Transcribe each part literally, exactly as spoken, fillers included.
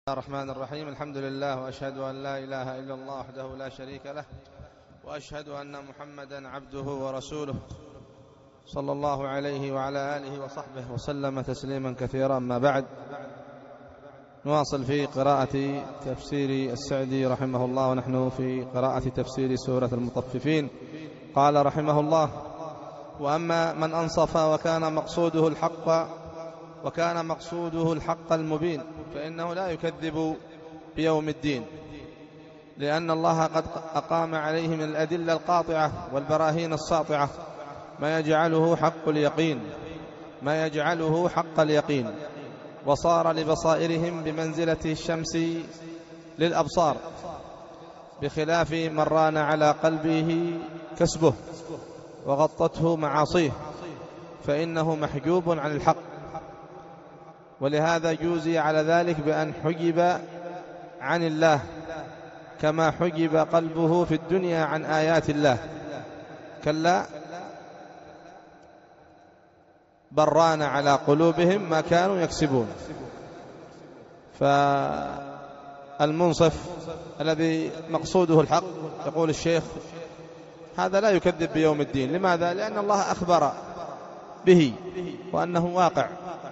الرحمن الرحيم. الحمد لله، وأشهد أن لا إله إلا الله وحده لا شريك له، وأشهد أن محمدا عبده ورسوله صلى الله عليه وعلى آله وصحبه وسلم تسليما كثيرا. أما بعد، نواصل في قراءة تفسير السعدي رحمه الله، ونحن في قراءة تفسير سورة المطففين. قال رحمه الله: وأما من أنصف وكان مقصوده الحق وكان مقصوده الحق المبين فإنه لا يكذب بيوم الدين، لأن الله قد أقام عليه من الأدلة القاطعة والبراهين الساطعة ما يجعله حق اليقين ما يجعله حق اليقين وصار لبصائرهم بمنزلة الشمس للأبصار، بخلاف من ران على قلبه كسبه وغطته معاصيه فإنه محجوب عن الحق. ولهذا جوزي على ذلك بأن حجب عن الله كما حجب قلبه في الدنيا عن آيات الله. كلا بل ران على قلوبهم ما كانوا يكسبون. فالمنصف الذي مقصوده الحق، يقول الشيخ، هذا لا يكذب بيوم الدين. لماذا؟ لأن الله أخبر به وأنه واقع،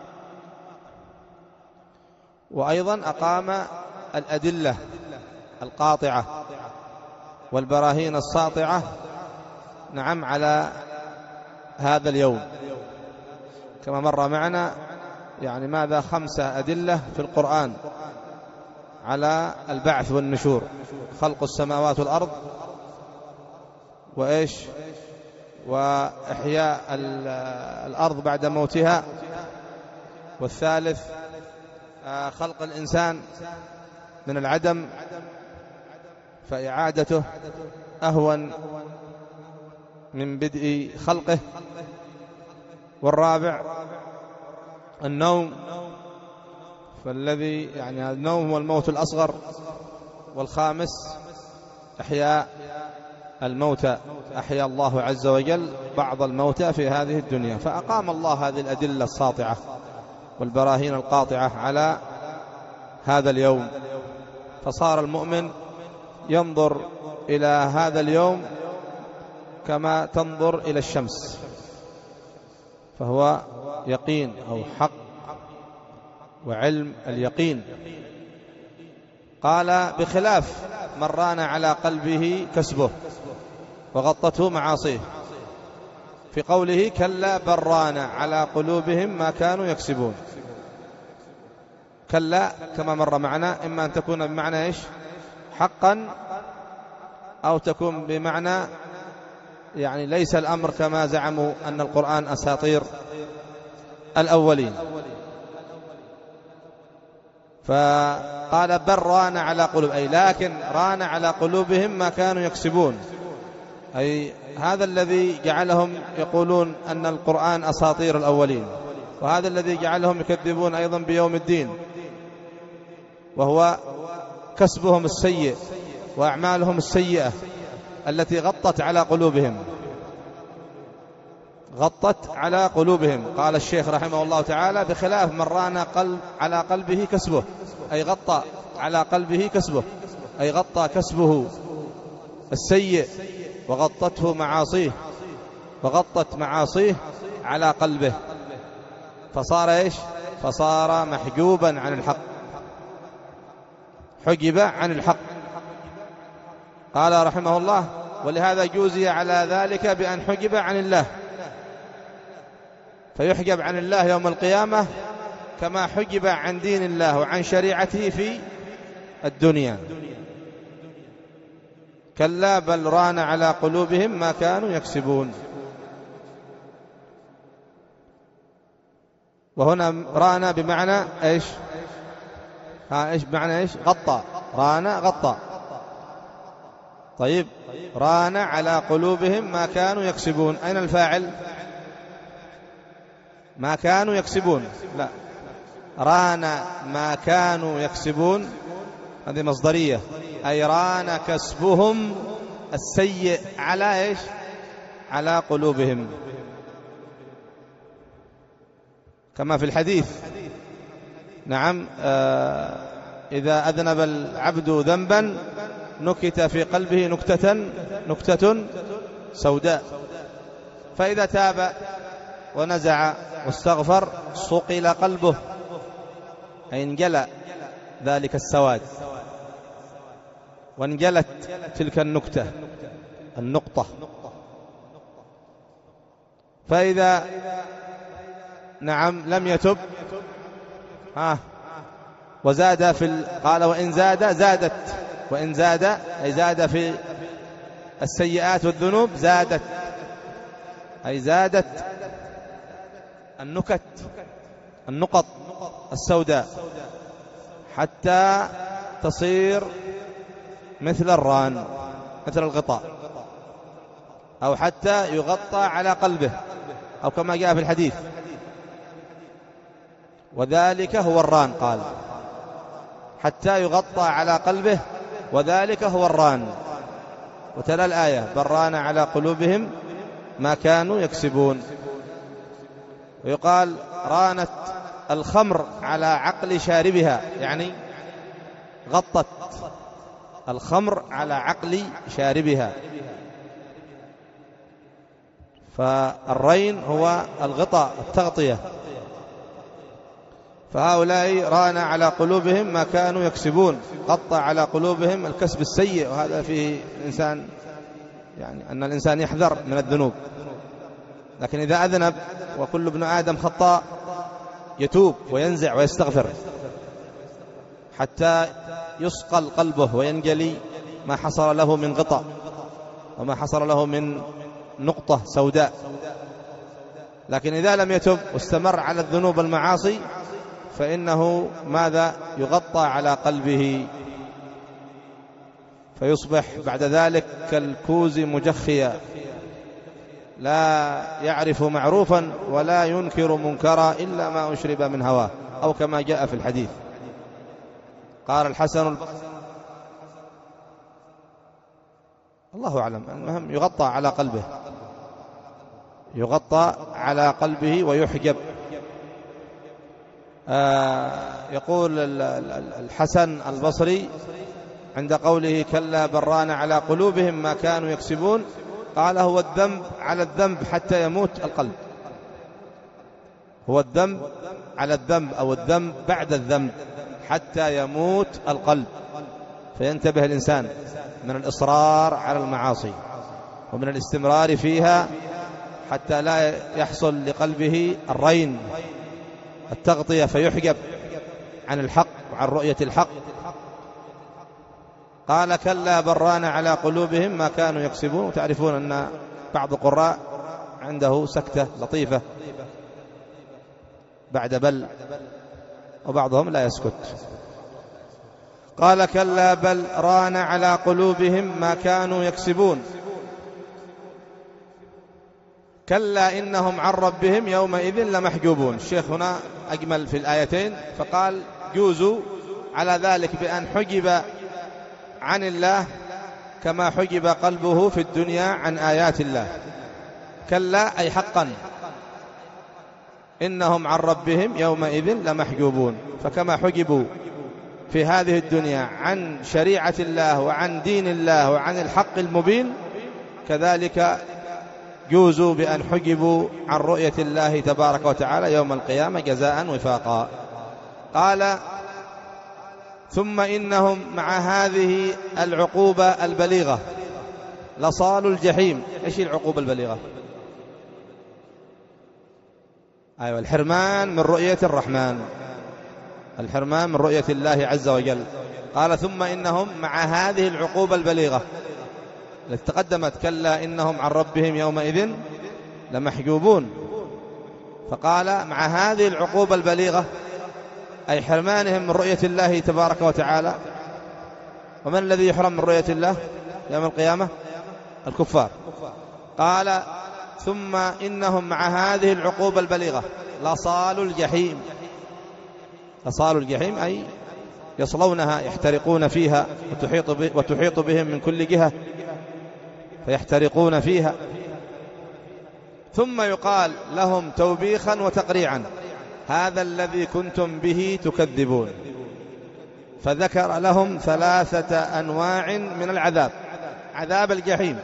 وأيضا أقام الأدلة القاطعة والبراهين الساطعة نعم على هذا اليوم، كما مر معنا يعني ماذا خمسة أدلة في القرآن على البعث والنشور: خلق السماوات والأرض، وإيش وإحياء الأرض بعد موتها، والثالث خلق الإنسان من العدم فإعادته أهون من بدء خلقه، والرابع النوم، فالذي يعني النوم والموت الأصغر، والخامس إحياء الموتى، أحيا الله عز وجل بعض الموتى في هذه الدنيا. فأقام الله هذه الأدلة الساطعة والبراهين القاطعة على هذا اليوم، فصار المؤمن ينظر إلى هذا اليوم كما تنظر إلى الشمس، فهو يقين أو حق وعلم اليقين. قال: بخلاف من ران على قلبه كسبه وغطته معاصيه، في قوله: كلا بل ران على قلوبهم ما كانوا يكسبون. كلا كما مر معنا إما أن تكون بمعنى إيش حقا، أو تكون بمعنى يعني ليس الأمر كما زعموا أن القرآن أساطير الأولين. فقال: بل ران على قلوب، أي لكن ران على قلوبهم ما كانوا يكسبون، أي هذا الذي جعلهم يقولون أن القرآن أساطير الأولين، وهذا الذي جعلهم يكذبون أيضا بيوم الدين، وهو كسبهم السيء وأعمالهم السيئة التي غطت على قلوبهم غطت على قلوبهم. قال الشيخ رحمه الله تعالى: بخلاف من ران قلب على قلبه كسبه، أي غطى على قلبه كسبه، أي غطى كسبه السيء وغطته معاصيه وغطت معاصيه على قلبه، فصار إيش فصار محجوبا عن الحق، حجب عن الحق. قال رحمه الله: ولهذا جوزي على ذلك بأن حجب عن الله، فيحجب عن الله يوم القيامة كما حجب عن دين الله وعن شريعته في الدنيا. كلا بل ران على قلوبهم ما كانوا يكسبون. وهنا ران بمعنى إيش ها إيش بمعنى إيش غطى، ران غطى. طيب، ران على قلوبهم ما كانوا يكسبون، أين الفاعل؟ ما كانوا يكسبون، لا، ران ما كانوا يكسبون، هذه مصدرية، أي ران كسبهم السيء على إيش على قلوبهم، كما في الحديث. نعم، آه إذا أذنب العبد ذنبا نكت في قلبه نكتة نكتة سوداء، فإذا تاب ونزع واستغفر صقل قلبه، أي انجلى ذلك السواد وانجلت تلك النكتة النقطة. فإذا نعم لم يتب ها وزاد في ال... قال وإن زاد زادت، وإن زاد أي زاد في السيئات والذنوب زادت، أي زادت النكت النقط السوداء حتى تصير مثل الران، مثل الغطاء، أو حتى يغطى على قلبه، أو كما جاء في الحديث وذلك هو الران، قال حتى يغطى على قلبه وذلك هو الران. وتلا الآية بل ران على قلوبهم ما كانوا يكسبون. ويقال رانت الخمر على عقل شاربها، يعني غطت الخمر على عقل شاربها. فالرين هو الغطاء التغطية. فهؤلاء ران على قلوبهم ما كانوا يكسبون، غطى على قلوبهم الكسب السيء، وهذا فيه الإنسان يعني أن الإنسان يحذر من الذنوب. لكن إذا أذنب، وكل ابن آدم خطاء، يتوب وينزع ويستغفر حتى يصقل قلبه وينجلي ما حصل له من غطاء وما حصل له من نقطة سوداء. لكن إذا لم يتب واستمر على الذنوب والمعاصي فإنه ماذا؟ يغطى على قلبه، فيصبح بعد ذلك كالكوز مجخيا، لا يعرف معروفا ولا ينكر منكرا إلا ما أشرب من هواه، أو كما جاء في الحديث. قال الحسن الله أعلم، المهم يغطى على قلبه، يغطى على قلبه ويحجب. آه يقول الحسن البصري عند قوله كلا بل ران على قلوبهم ما كانوا يكسبون، قال هو الذنب على الذنب حتى يموت القلب، هو الذنب على الذنب أو الذنب بعد الذنب حتى يموت القلب. فينتبه الإنسان من الإصرار على المعاصي ومن الاستمرار فيها حتى لا يحصل لقلبه الرين التغطية فيحجب عن الحق وعن رؤية الحق. قال كلا بل ران على قلوبهم ما كانوا يكسبون. وتعرفون أن بعض القراء عنده سكتة لطيفة بعد بل، وبعضهم لا يسكت. قال كلا بل ران على قلوبهم ما كانوا يكسبون، كلا إنهم عن ربهم يومئذ لمحجوبون. الشيخ هنا أجمل في الآيتين فقال جوزوا على ذلك بأن حجب عن الله كما حجب قلبه في الدنيا عن آيات الله. كلا أي حقا إنهم عن ربهم يومئذ لمحجوبون، فكما حجبوا في هذه الدنيا عن شريعة الله وعن دين الله وعن الحق المبين، كذلك جوزوا بأن حجبوا عن رؤية الله تبارك وتعالى يوم القيامة جزاء وفاقا. قال ثم إنهم مع هذه العقوبة البليغة لصالوا الجحيم. إيش العقوبة البليغة؟ أيوة، الحرمان من رؤية الرحمن، الحرمان من رؤية الله عز وجل. قال ثم إنهم مع هذه العقوبة البليغة التي تقدمت كلا إنهم عن ربهم يومئذ لمحجوبون، فقال مع هذه العقوبة البليغة أي حرمانهم من رؤية الله تبارك وتعالى. ومن الذي يحرم من رؤية الله يوم القيامة؟ الكفار. قال ثم إنهم مع هذه العقوبة البليغة لصالوا الجحيم. لصالوا الجحيم أي يصلونها، يحترقون فيها وتحيط, وتحيط بهم من كل جهة فيحترقون فيها. ثم يقال لهم توبيخا وتقريعا هذا الذي كنتم به تكذبون. فذكر لهم ثلاثة أنواع من العذاب: عذاب الجحيم،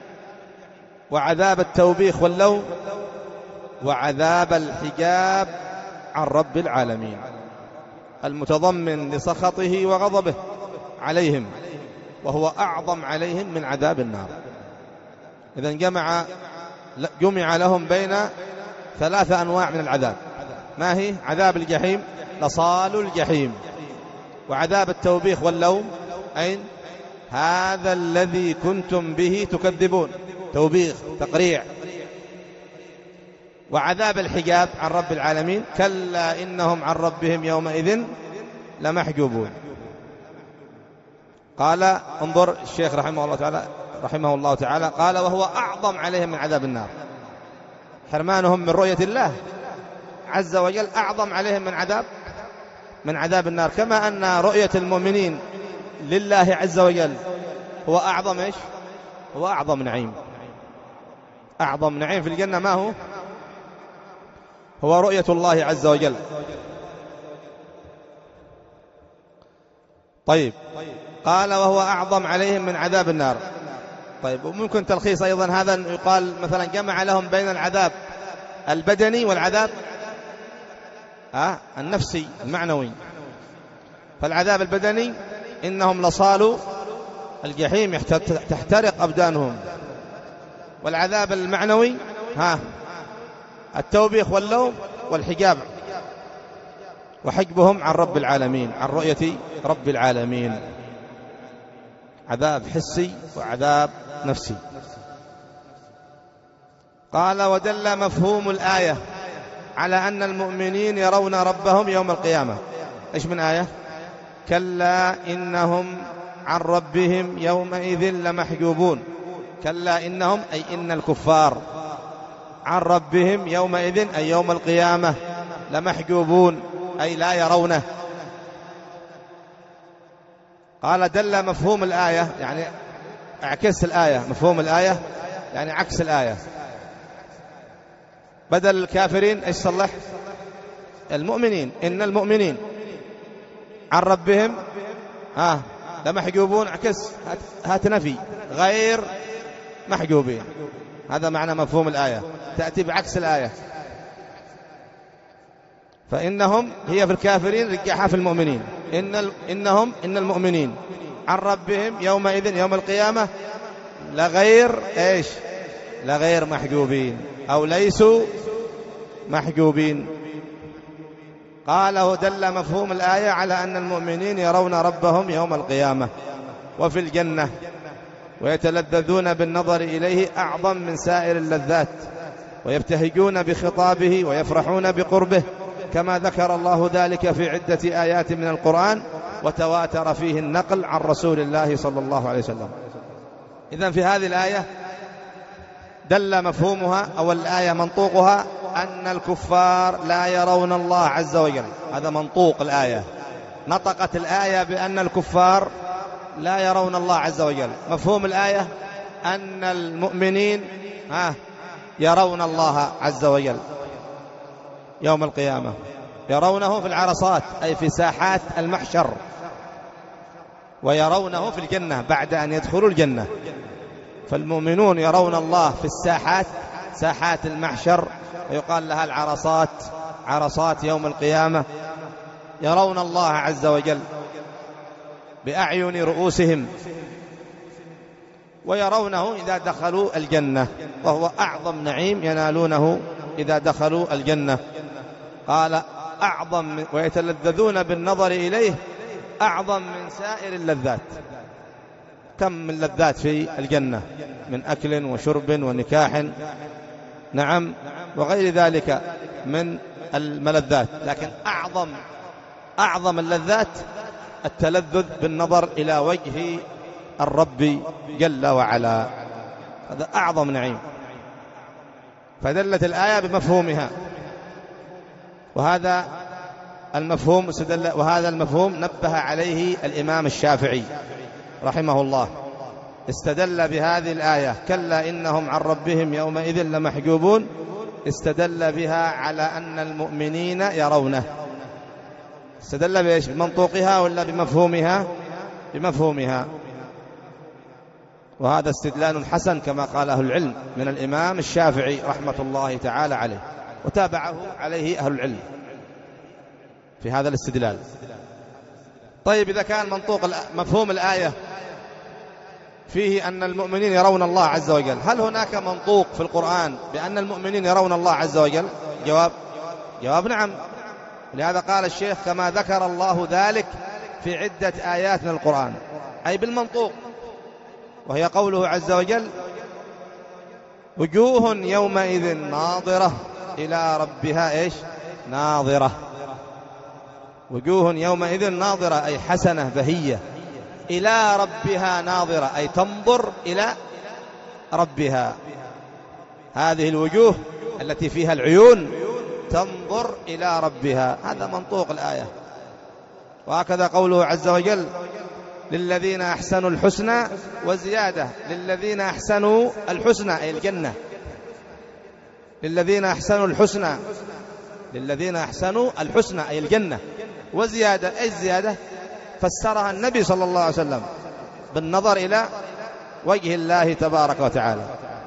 وعذاب التوبيخ واللوم، وعذاب الحجاب عن رب العالمين المتضمن لسخطه وغضبه عليهم، وهو أعظم عليهم من عذاب النار. إذن جمع جمع لهم بين ثلاثة أنواع من العذاب. ما هي؟ عذاب الجحيم، لصال الجحيم. وعذاب التوبيخ واللوم، أين؟ هذا الذي كنتم به تكذبون، توبيخ تقريع. وعذاب الحجاب عن رب العالمين، كلا إنهم عن ربهم يومئذ لمحجوبون. قال انظر الشيخ رحمه الله تعالى رحمه الله تعالى قال: وهو أعظم عليهم من عذاب النار. حرمانهم من رؤية الله عز وجل أعظم عليهم من عذاب من عذاب النار، كما أن رؤية المؤمنين لله عز وجل هو أعظم إيش؟ هو أعظم نعيم. أعظم نعيم في الجنة ما هو؟ هو رؤية الله عز وجل. طيب، قال: وهو أعظم عليهم من عذاب النار. طيب، وممكن تلخيص أيضا هذا يقال مثلا جمع لهم بين العذاب البدني والعذاب آه النفسي المعنوي. فالعذاب البدني إنهم لصالوا الجحيم تحترق أبدانهم، والعذاب المعنوي ها التوبيخ واللوم والحجاب وحجبهم عن رب العالمين، عن رؤية رب العالمين. عذاب حسي وعذاب نفسي. قال: ودل مفهوم الآية على أن المؤمنين يرون ربهم يوم القيامة. إيش من آية؟ كلا إنهم عن ربهم يومئذ لمحجوبون. كلا إنهم أي إن الكفار عن ربهم يومئذ أي يوم القيامة لمحجوبون أي لا يرونه. قال: دل مفهوم الآية يعني اعكس الآية، مفهوم الآية يعني عكس الآية. بدل الكافرين ايش صلح؟ المؤمنين. إن المؤمنين عن ربهم آه لمحجوبون، عكس هات نفي غير محجوبين. هذا معنى مفهوم الآية، تأتي بعكس الآية. فإنهم هي في الكافرين رجعها في المؤمنين. إن ال... إنهم إن المؤمنين عن ربهم يومئذ يوم القيامة لغير إيش؟ لغير محجوبين أو ليسوا محجوبين. قال: ودل مفهوم الآية على أن المؤمنين يرون ربهم يوم القيامة وفي الجنة ويتلذذون بالنظر إليه أعظم من سائر اللذات، ويبتهجون بخطابه ويفرحون بقربه، كما ذكر الله ذلك في عدة آيات من القرآن وتواتر فيه النقل عن رسول الله صلى الله عليه وسلم. إذن في هذه الآية دل مفهومها أو الآية منطوقها أن الكفار لا يرون الله عز وجل. هذا منطوق الآية. نطقت الآية بأن الكفار لا يرون الله عز وجل. مفهوم الآية أن المؤمنين ها يرون الله عز وجل يوم القيامة، يرونه في العرصات أي في ساحات المحشر، ويرونه في الجنة بعد أن يدخلوا الجنة. فالمؤمنون يرون الله في الساحات، ساحات المحشر، ويقال لها العرصات، عرصات يوم القيامة. يرون الله عز وجل بأعين رؤوسهم، ويرونه إذا دخلوا الجنة، وهو أعظم نعيم ينالونه إذا دخلوا الجنة. قال: أعظم، ويتلذذون بالنظر إليه أعظم من سائر اللذات. كم من لذات في الجنة من أكل وشرب ونكاح، نعم، وغير ذلك من الملذات، لكن أعظم أعظم اللذات التلذذ بالنظر إلى وجه الرب جل وعلا. هذا أعظم نعيم. فدلت الآية بمفهومها، وهذا المفهوم وهذا المفهوم نبه عليه الإمام الشافعي رحمه الله. استدل بهذه الآية كلا إنهم عن ربهم يومئذ لمحجوبون، استدل بها على أن المؤمنين يرونه استدل بإيش؟ بمنطوقها ولا بمفهومها؟ بمفهومها. وهذا استدلال حسن كما قال أهل العلم من الإمام الشافعي رحمة الله تعالى عليه، وتابعه عليه أهل العلم في هذا الاستدلال. طيب إذا كان منطوق مفهوم الآية فيه أن المؤمنين يرون الله عز وجل، هل هناك منطوق في القرآن بأن المؤمنين يرون الله عز وجل؟ جواب جواب نعم. لهذا قال الشيخ كما ذكر الله ذلك في عدة آيات من القرآن، أي بالمنطوق، وهي قوله عز وجل وجوه يومئذ ناظرة إلى ربها إيش؟ ناظرة. وجوه يومئذ ناظرة أي حسنة بهية، إلى ربها ناظرة أي تنظر إلى ربها. هذه الوجوه التي فيها العيون تنظر إلى ربها، هذا منطوق الآية. وهكذا قوله عز وجل للذين أحسنوا الحسنى وزيادة، للذين أحسنوا الحسنى أي الجنة، للذين أحسنوا الحسنى، للذين أحسنوا الحسنى أي الجنة، وزيادة أي الزيادة فسرها النبي صلى الله عليه وسلم بالنظر إلى وجه الله تبارك وتعالى.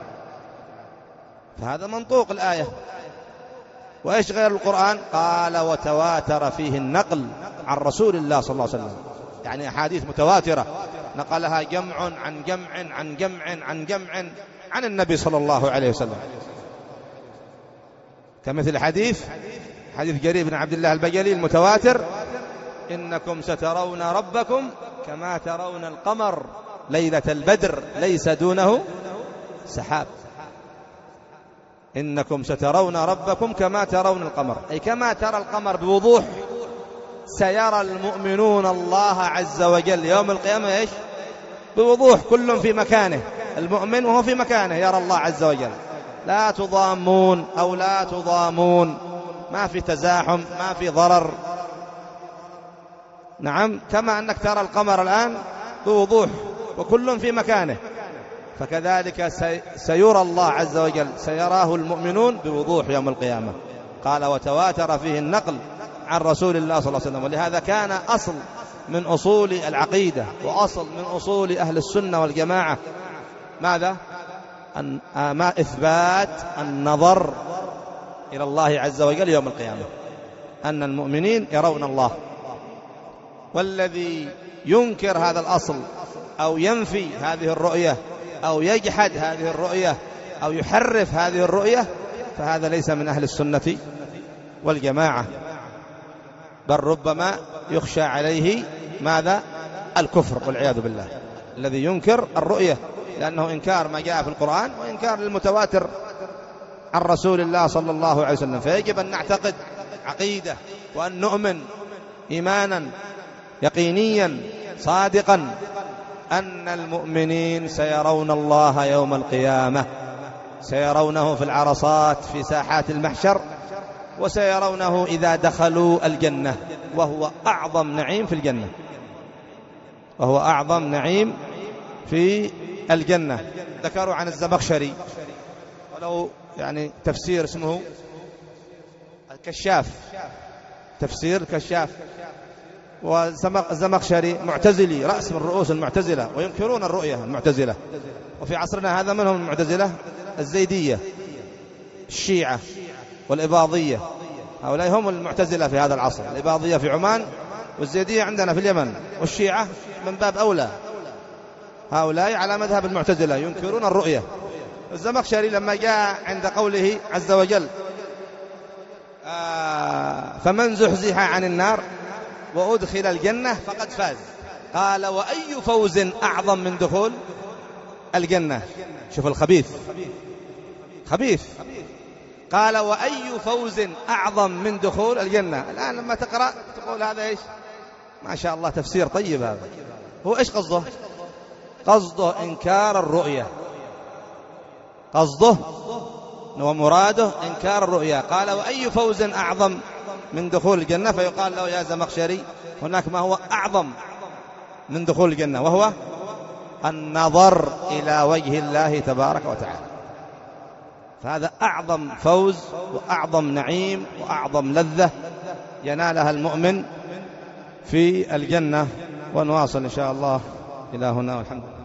فهذا منطوق الآية. وإيش غير القرآن؟ قال وتواتر فيه النقل عن رسول الله صلى الله عليه وسلم، يعني أحاديث متواترة نقلها جمع عن جمع عن جمع عن جمع عن النبي صلى الله عليه وسلم، كمثل حديث حديث جرير بن عبد الله البجلي المتواتر إنكم سترون ربكم كما ترون القمر ليلة البدر ليس دونه سحاب. إنكم سترون ربكم كما ترون القمر، أي كما ترى القمر بوضوح سيرى المؤمنون الله عز وجل يوم القيامة إيش؟ بوضوح، كل في مكانه، المؤمن وهو في مكانه يرى الله عز وجل، لا تضامون أو لا تضامون، ما في تزاحم، ما في ضرر. نعم، كما أنك ترى القمر الآن بوضوح وكل في مكانه، فكذلك سيرى الله عز وجل، سيراه المؤمنون بوضوح يوم القيامة. قال وتواتر فيه النقل عن رسول الله صلى الله عليه وسلم. ولهذا كان أصل من أصول العقيدة وأصل من أصول أهل السنة والجماعة ماذا؟ أن ما إثبات النظر إلى الله عز وجل يوم القيامة، أن المؤمنين يرون الله. والذي ينكر هذا الأصل أو ينفي هذه الرؤية أو يجحد هذه الرؤية أو يحرف هذه الرؤية فهذا ليس من أهل السنة والجماعة، بل ربما يخشى عليه ماذا؟ الكفر والعياذ بالله، الذي ينكر الرؤية، لأنه إنكار ما جاء في القرآن وإنكار للمتواتر عن رسول الله صلى الله عليه وسلم. فيجب أن نعتقد عقيدة وأن نؤمن إيمانا يقينيا صادقا أن المؤمنين سيرون الله يوم القيامة، سيرونه في العرصات في ساحات المحشر، وسيرونه إذا دخلوا الجنة، وهو أعظم نعيم في الجنة، وهو أعظم نعيم في الجنة. ذكروا عن الزمخشري ولو يعني تفسير اسمه الكشاف، تفسير الكشاف. والزمخشري معتزلي، رأس من رؤوس المعتزلة، وينكرون الرؤية المعتزلة. وفي عصرنا هذا منهم المعتزلة الزيدية، الشيعة والإباضية، هؤلاء هم المعتزلة في هذا العصر. الإباضية في عمان والزيدية عندنا في اليمن، والشيعة من باب أولى، هؤلاء على مذهب المعتزلة ينكرون الرؤية. الزمخشري لما جاء عند قوله عز وجل آه فمن زحزح عن النار وأدخل الجنة فقد فاز، قال وأي فوز أعظم من دخول الجنة. شوف الخبيث، خبيث. قال وأي فوز أعظم من دخول الجنة. الآن لما تقرأ تقول هذا إيش؟ ما شاء الله تفسير طيب. هذا هو إيش قصده؟ قصده إنكار الرؤية، قصده ومراده إنكار الرؤية. قال وأي فوز أعظم من دخول الجنة، فيقال له يا زمخشري هناك ما هو أعظم من دخول الجنة، وهو النظر إلى وجه الله تبارك وتعالى. فهذا أعظم فوز وأعظم نعيم وأعظم لذة ينالها المؤمن في الجنة. ونواصل إن شاء الله إلى هنا والحمد لله.